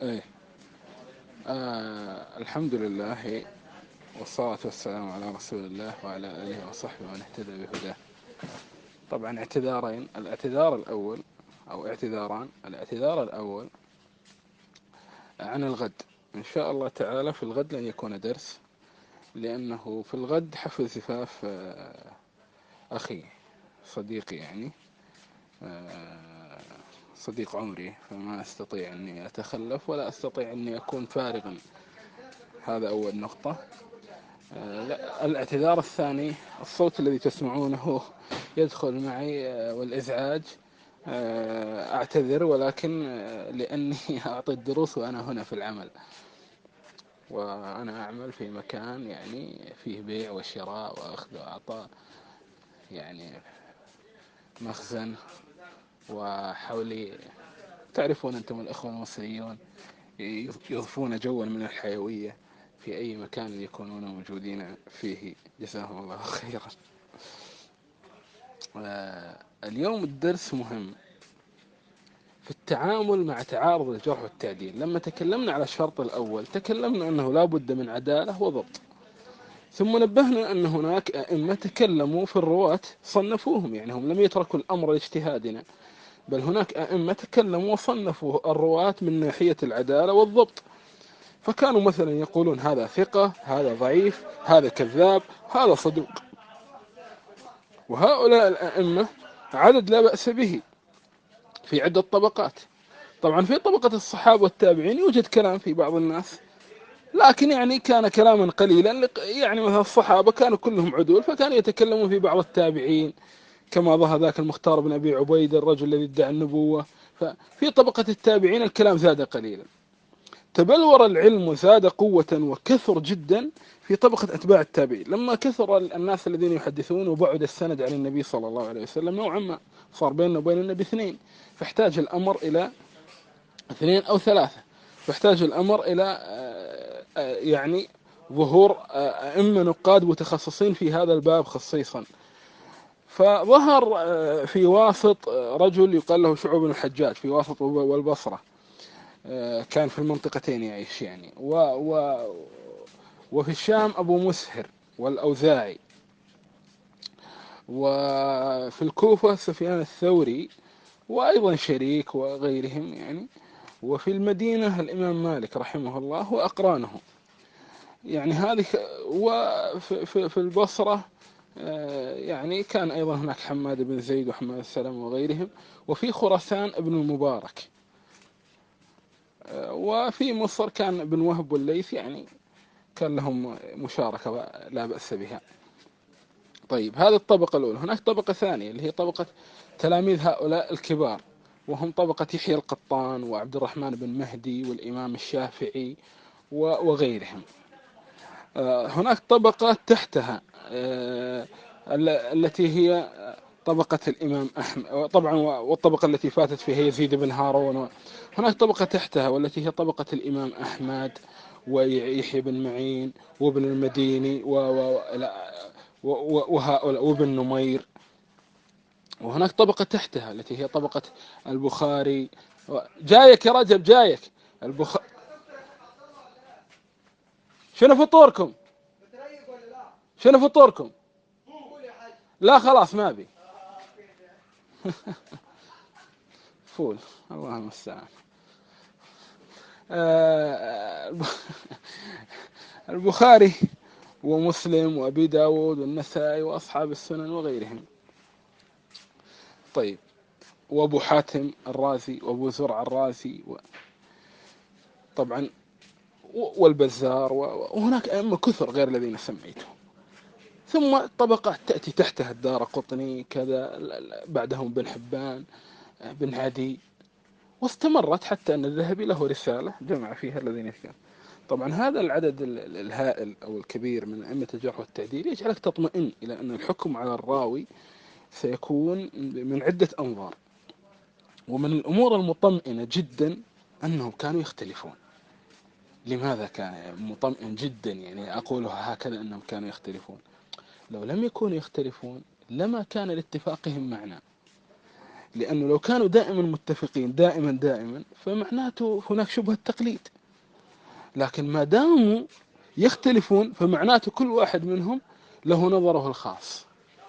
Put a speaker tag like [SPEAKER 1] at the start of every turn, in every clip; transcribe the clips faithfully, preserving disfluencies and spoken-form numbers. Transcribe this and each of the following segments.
[SPEAKER 1] ايه. آه الحمد لله، والصلاة والسلام على رسول الله وعلى آله وصحبه ومن اهتدى بهداه. طبعا اعتذارين، الاعتذار الأول أو اعتذاران. الاعتذار الأول عن الغد. إن شاء الله تعالى في الغد لن يكون درس، لأنه في الغد حفل زفاف آه، أخي، صديقي يعني، آه، صديق عمري، فما أستطيع أني أتخلف ولا أستطيع أني أكون فارغا. هذا أول نقطة. آه، لا، الاعتذار الثاني، الصوت الذي تسمعونه يدخل معي آه، والإزعاج. آه، أعتذر، ولكن آه، لأني أعطي الدروس وأنا هنا في العمل، وأنا أعمل في مكان يعني فيه بيع وشراء وأخذ وعطاء، يعني مخزن، وحولي تعرفون أنتم الأخوة المصريون يضفون جوا من الحيوية في أي مكان يكونون موجودين فيه، جزاهم الله خيرا. آه، اليوم الدرس مهم في التعامل مع تعارض الجرح والتعديل. لما تكلمنا على الشرط الأول تكلمنا أنه لا بد من عدالة وضبط، ثم نبهنا أن هناك أئمة تكلموا في الرواة صنفوهم، يعني هم لم يتركوا الأمر لاجتهادنا، بل هناك أئمة تكلموا وصنفوا الرواة من ناحية العدالة والضبط. فكانوا مثلا يقولون هذا ثقة، هذا ضعيف، هذا كذاب، هذا صدوق. وهؤلاء الأئمة عدد لا بأس به في عدة طبقات. طبعا في طبقة الصحابة والتابعين يوجد كلام في بعض الناس، لكن يعني كان كلاما قليلا. يعني مثلا الصحابة كانوا كلهم عدول، فكانوا يتكلمون في بعض التابعين، كما ظهر ذاك المختار بن أبي عبيد الرجل الذي ادعى النبوة. ففي طبقة التابعين الكلام زاد قليلا. تبلور العلم وزاد قوة وكثر جدا في طبقة أتباع التابعين، لما كثر الناس الذين يحدثون وبعد السند عن النبي صلى الله عليه وسلم نوعا ما، صار بيننا وبين النبي اثنين، فاحتاج الأمر إلى اثنين أو ثلاثة، فاحتاج الأمر إلى آه، آه، يعني ظهور آه، أئمة نقاد متخصصين في هذا الباب خصيصا. فظهر آه، في واسط آه، رجل يقال له شعوب بن الحجاج في واسط والبصرة. آه، كان في المنطقتين يعيش يعني، و و وفي الشام أبو مسهر والأوزاعي، وفي الكوفة سفيان الثوري، وأيضا شريك وغيرهم يعني، وفي المدينة الإمام مالك رحمه الله وأقرانه يعني هذه. وفي في في البصرة آه، يعني كان أيضا هناك حماد بن زيد وحماد السلام وغيرهم. وفي خراسان ابن المبارك. آه، وفي مصر كان ابن وهب والليث، يعني كان لهم مشاركة لا بأس بها. طيب، هذه الطبقة الأولى. هناك طبقة ثانية اللي هي طبقة تلاميذ هؤلاء الكبار، وهم طبقة يحيى القطان وعبد الرحمن بن مهدي والإمام الشافعي وغيرهم. هناك طبقة تحتها التي هي طبقة الإمام أحمد طبعا، والطبقة التي فاتت فيها يزيد بن هارون. هناك طبقة تحتها والتي هي طبقة الإمام أحمد ويحيى بن معين وابن المديني وهؤلاء وابن نمير. وهناك طبقة تحتها التي هي طبقة البخاري. جايك يا رجل، جايك البخ... شنو فطوركم؟ شنو فطوركم؟ لا خلاص ما بي. فول، الله المستعان. البخاري ومسلم وأبي داود والنسائي وأصحاب السنن وغيرهم. طيب، وأبو حاتم الرازي وأبو زرع الرازي و... طبعا والبزار، وهناك أئمة كثر غير الذين سميتهم. ثم طبقة تأتي تحتها الدار قطني كذا، بعدهم بن حبان، بن عدي، واستمرت حتى أن الذهبي له رسالة جمع فيها الذين يذكر. طبعا هذا العدد الهائل أو الكبير من أئمة الجرح والتعديل يجعلك تطمئن إلى أن الحكم على الراوي سيكون من عدة أنظار. ومن الأمور المطمئنة جدا أنهم كانوا يختلفون. لماذا كان مطمئن جدا؟ يعني أقولها هكذا، أنهم كانوا يختلفون. لو لم يكونوا يختلفون لما كان لاتفاقهم معنا. لأنه لو كانوا دائما متفقين دائما دائما فمعناته هناك شبهة تقليد، لكن ما داموا يختلفون فمعناته كل واحد منهم له نظره الخاص،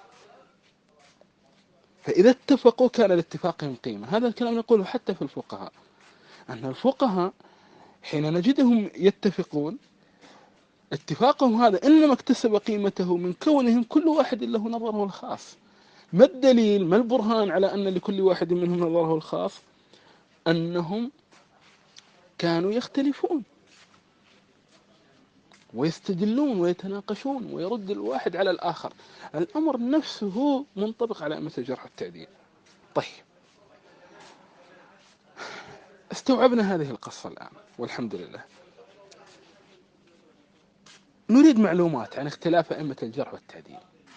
[SPEAKER 1] فإذا اتفقوا كان لاتفاقهم قيمة. هذا الكلام نقوله حتى في الفقهاء، أن الفقهاء حين نجدهم يتفقون اتفاقهم هذا إنما اكتسب قيمته من كونهم كل واحد له نظره الخاص. ما الدليل ما البرهان على أن لكل واحد منهم نظره الخاص؟ أنهم كانوا يختلفون ويستدلون ويتناقشون ويرد الواحد على الآخر. الأمر نفسه منطبق على أئمة الجرح والتعديل. طيب، استوعبنا هذه القصة الآن والحمد لله. نريد معلومات عن اختلاف أئمة الجرح والتعديل،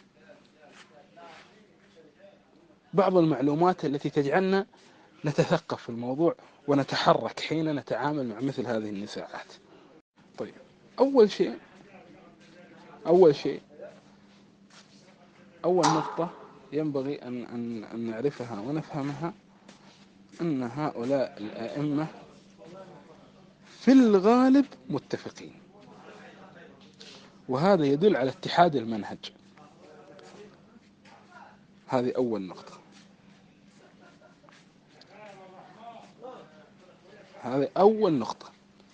[SPEAKER 1] بعض المعلومات التي تجعلنا نتثقف في الموضوع ونتحرك حين نتعامل مع مثل هذه النزاعات. طيب، أول شيء أول شيء أول نقطة ينبغي أن, أن, أن نعرفها ونفهمها، أن هؤلاء الأئمة في الغالب متفقين، وهذا يدل على اتحاد المنهج. هذه أول نقطة هذه أول نقطة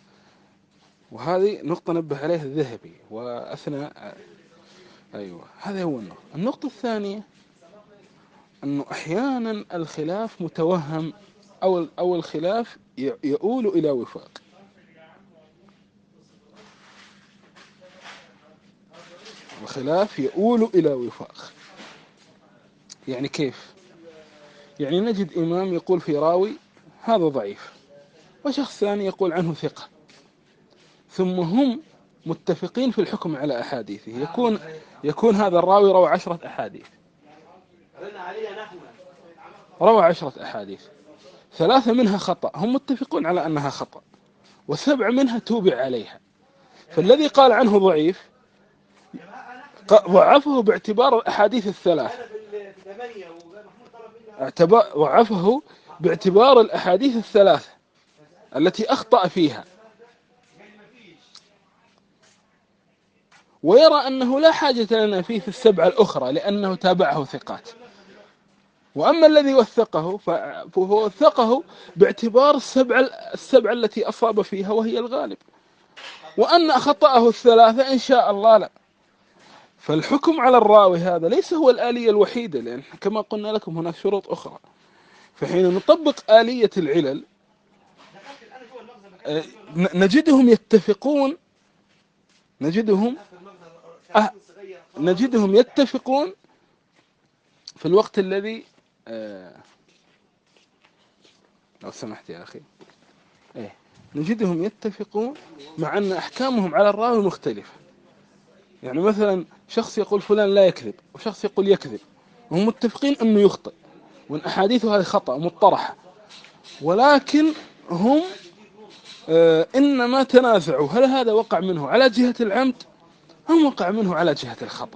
[SPEAKER 1] وهذه نقطة نبه عليها الذهبي وأثنى. أيوة، هذه أول نقطة. النقطة الثانية أنه أحيانا الخلاف متوهم، أو أو الخلاف يؤول إلى وفاق. الخلاف يؤول إلى وفاق يعني كيف؟ يعني نجد إمام يقول في راوي هذا ضعيف، وشخص ثاني يقول عنه ثقة، ثم هم متفقين في الحكم على أحاديثه. يكون يكون هذا الراوي روى عشرة أحاديث روى عشرة أحاديث ثلاثة منها خطأ، هم متفقون على أنها خطأ، وسبع منها توبع عليها. فالذي قال عنه ضعيف ضعفه باعتبار الأحاديث الثلاث ضعفه باعتبار الأحاديث الثلاثة التي أخطأ فيها، ويرى أنه لا حاجة لنا فيه في السبعة الأخرى لأنه تابعه ثقات. وأما الذي وثقه فهو وثقه باعتبار السبعة السبعة التي أصاب فيها وهي الغالب، وأن خطأه الثلاثة إن شاء الله لا. فالحكم على الراوي هذا ليس هو الآلية الوحيدة، لأن كما قلنا لكم هناك شروط أخرى. فحين نطبق آلية العلل نجدهم يتفقون نجدهم أه نجدهم يتفقون في الوقت الذي آه لو سمحت يا أخي إيه نجدهم يتفقون مع أن أحكامهم على الراوي مختلفة. يعني مثلا شخص يقول فلان لا يكذب، وشخص يقول يكذب، وهم متفقين أنه يخطئ وأن أحاديثه هذه خطأ مطرحة، ولكن هم آه إنما تنازعوا هل هذا وقع منه على جهة العمد أم وقع منه على جهة الخطأ.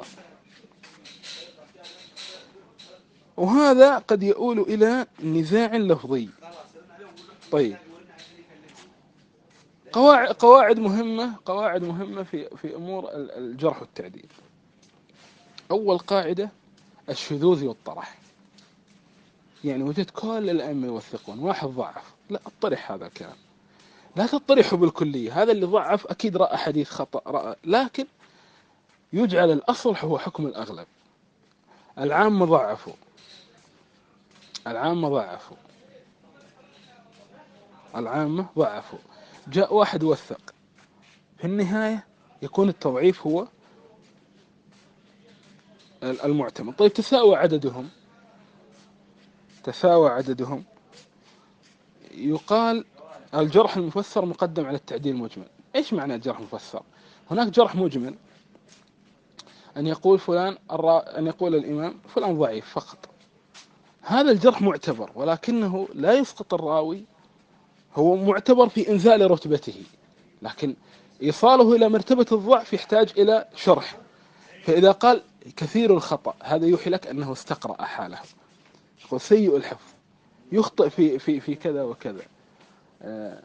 [SPEAKER 1] وهذا قد يؤول إلى نزاع لفظي. طيب، قواعد قواعد مهمة قواعد مهمة في في أمور الجرح والتعديل. أول قاعدة الشذوذ والطرح. يعني وجدت كل الأئمة يوثقون، واحد ضعف، لا اطرح هذا الكلام، لا تطرحه بالكلية. هذا اللي ضعف أكيد رأى حديث خطأ رأى، لكن يجعل الأصل هو حكم الأغلب. العامة ضعفوا العامة ضعفوا العامة ضعفوا جاء واحد وثق، في النهاية يكون التضعيف هو المعتمد. طيب، تساوى عددهم تساوى عددهم يقال الجرح المفسر مقدم على التعديل المجمل. إيش معنى الجرح المفسر؟ هناك جرح مجمل، أن يقول فلان الرا... أن يقول الإمام فلان ضعيف فقط، هذا الجرح معتبر، ولكنه لا يسقط الراوي، هو معتبر في إنزال رتبته، لكن إيصاله إلى مرتبة الضعف يحتاج إلى شرح. فإذا قال كثير الخطأ هذا يوحي لك أنه استقرأ حاله. يقول سيء الحفظ يخطئ في في في كذا وكذا. آه،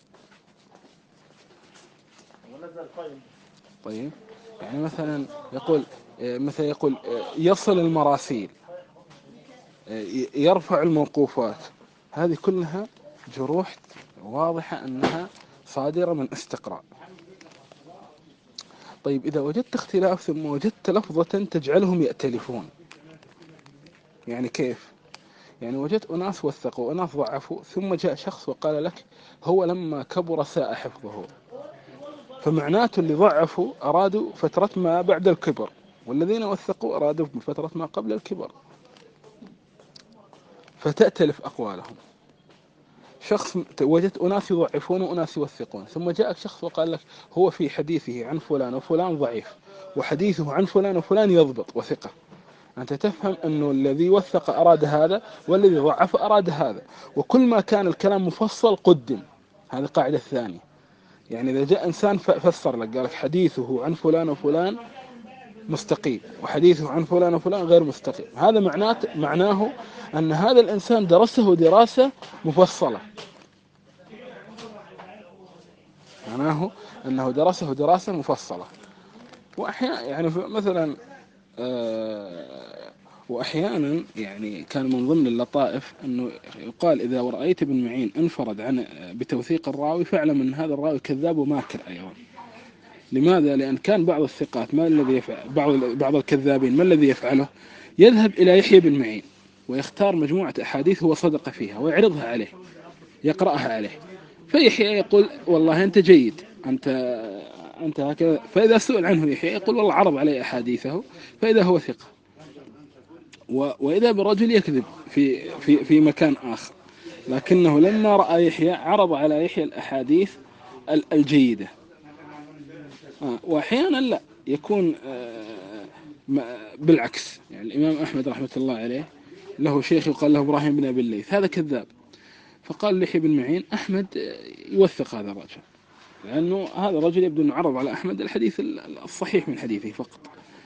[SPEAKER 1] طيب يعني مثلا يقول آه، مثلا يقول آه، يصل المراسيل، آه، ي- يرفع الموقوفات. هذه كلها جروح واضحة أنها صادرة من استقراء. طيب إذا وجدت اختلاف ثم وجدت لفظة تجعلهم يأتلفون، يعني كيف؟ يعني وجدت أناس وثقوا وأناس ضعفوا، ثم جاء شخص وقال لك هو لما كبر ساء حفظه، فمعناته اللي ضعفوا أرادوا فترة ما بعد الكبر، والذين وثقوا أرادوا فترة ما قبل الكبر، فتأتلف أقوالهم. شخص وجدت أناس يضعفون وأناس يوثقون، ثم جاءك شخص وقال لك هو في حديثه عن فلان وفلان ضعيف، وحديثه عن فلان وفلان يضبط وثقة. أنت تفهم أنه الذي وثق أراد هذا، والذي ضعف أراد هذا، وكل ما كان الكلام مفصل قدم. هذه القاعدة الثانية. يعني إذا جاء إنسان فسر لك قال لك حديثه عن فلان وفلان مستقيم، وحديثه عن فلان وفلان غير مستقيم، هذا معناه معناه أن هذا الإنسان درسه دراسة مفصلة. معناه أنه درسه دراسة مفصلة. وأحيانا يعني مثلا آه وأحيانا يعني كان من ضمن اللطائف أنه يقال إذا رأيت ابن معين انفرد عن بتوثيق الراوي فاعلم أن هذا الراوي كذاب وماكر أيضا. لماذا؟ لأن كان بعض الثقات ما الذي يفعل، بعض بعض الكذابين ما الذي يفعله؟ يذهب إلى يحيى بن معين ويختار مجموعة أحاديث هو صدق فيها ويعرضها عليه، يقرأها عليه، فيحيى يقول والله أنت جيد، أنت أنت هكذا. فإذا سئل عنه يحيى يقول والله عرض علي أحاديثه فإذا هو ثقة. وإذا برجل يكذب في في في مكان آخر، لكنه لما رأى يحيى عرض على يحيى الأحاديث الجيدة. وأحيانا لا يكون بالعكس. يعني الإمام أحمد رحمة الله عليه له شيخ يقال له إبراهيم بن أبي الليث، هذا كذاب. فقال ليحيى بن معين أحمد يوثق هذا الرجل، لأنه هذا الرجل يبدو أنه عرض على أحمد الحديث الصحيح من حديثه فقط.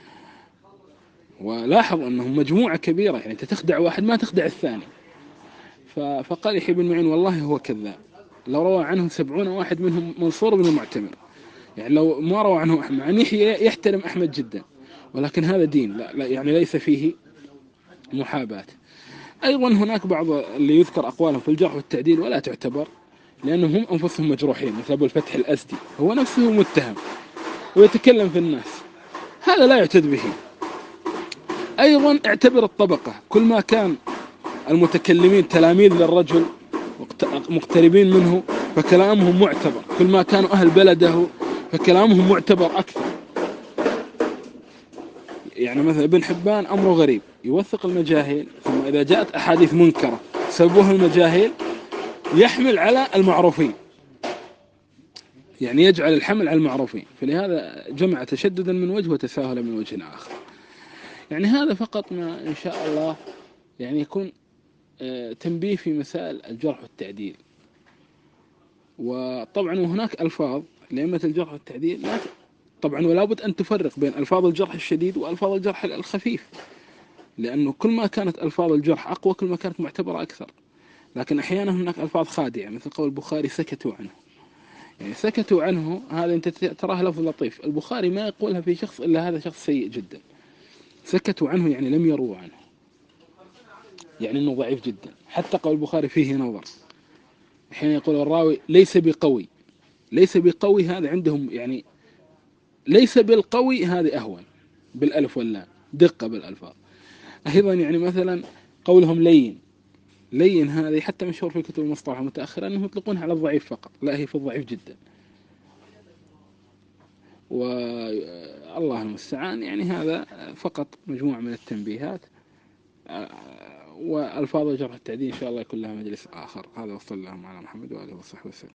[SPEAKER 1] ولاحظ أنهم مجموعة كبيرة، يعني أنت تخدع واحد ما تخدع الثاني. فقال يحيى بن معين والله هو كذاب، لو روى عنه سبعون واحد منهم منصور بن المعتمر. يعني لو ما روى عنه أحمد، عن يحيى يحترم أحمد جدا، ولكن هذا دين، لا, لا يعني ليس فيه محاباة. أيضا هناك بعض اللي يذكر أقوالهم في الجرح والتعديل ولا تعتبر، لأنهم هم أنفسهم مجروحين، مثل أبو الفتح الأزدي هو نفسه متهم ويتكلم في الناس، هذا لا يعتد به. أيضا اعتبر الطبقة، كل ما كان المتكلمين تلاميذ للرجل مقتربين منه فكلامهم معتبر، كل ما كانوا أهل بلده فكلامهم معتبر أكثر. يعني مثلا ابن حبان أمره غريب، يوثق المجاهيل، ثم إذا جاءت أحاديث منكرة سببوها المجاهيل يحمل على المعروفين، يعني يجعل الحمل على المعروفين. فلهذا جمع تشددا من وجه وتساهلا من وجه آخر. يعني هذا فقط ما إن شاء الله يعني يكون تنبيه في مسائل الجرح والتعديل. وطبعا وهناك ألفاظ لأئمة الجرح والتعديل لا طبعا، ولا بد أن تفرق بين ألفاظ الجرح الشديد وألفاظ الجرح الخفيف، لأنه كل ما كانت ألفاظ الجرح أقوى كل ما كانت معتبرة أكثر. لكن أحيانا هناك ألفاظ خادعة، مثل قول البخاري سكتوا عنه. يعني سكتوا عنه هذا أنت تراه لفظ لطيف، البخاري ما يقولها في شخص إلا هذا شخص سيء جدا. سكتوا عنه يعني لم يروا عنه، يعني أنه ضعيف جدا. حتى قول البخاري فيه نظر، حين يقول الراوي ليس بقوي، ليس بقوي هذا عندهم يعني ليس بالقوي هذه أهون بالألف واللام، دقة بالألفاظ. أيضا يعني مثلا قولهم لين، لين هذه حتى مشهور في كتب المصطلح المتأخرة أنهم يطلقونها على الضعيف فقط، لا هي في الضعيف جدا. والله المستعان. يعني هذا فقط مجموعة من التنبيهات، والفاظ الجرح التعديل إن شاء الله يكون لها مجلس آخر. هذا وصلى الله على محمد وآله وصحبه وسلم.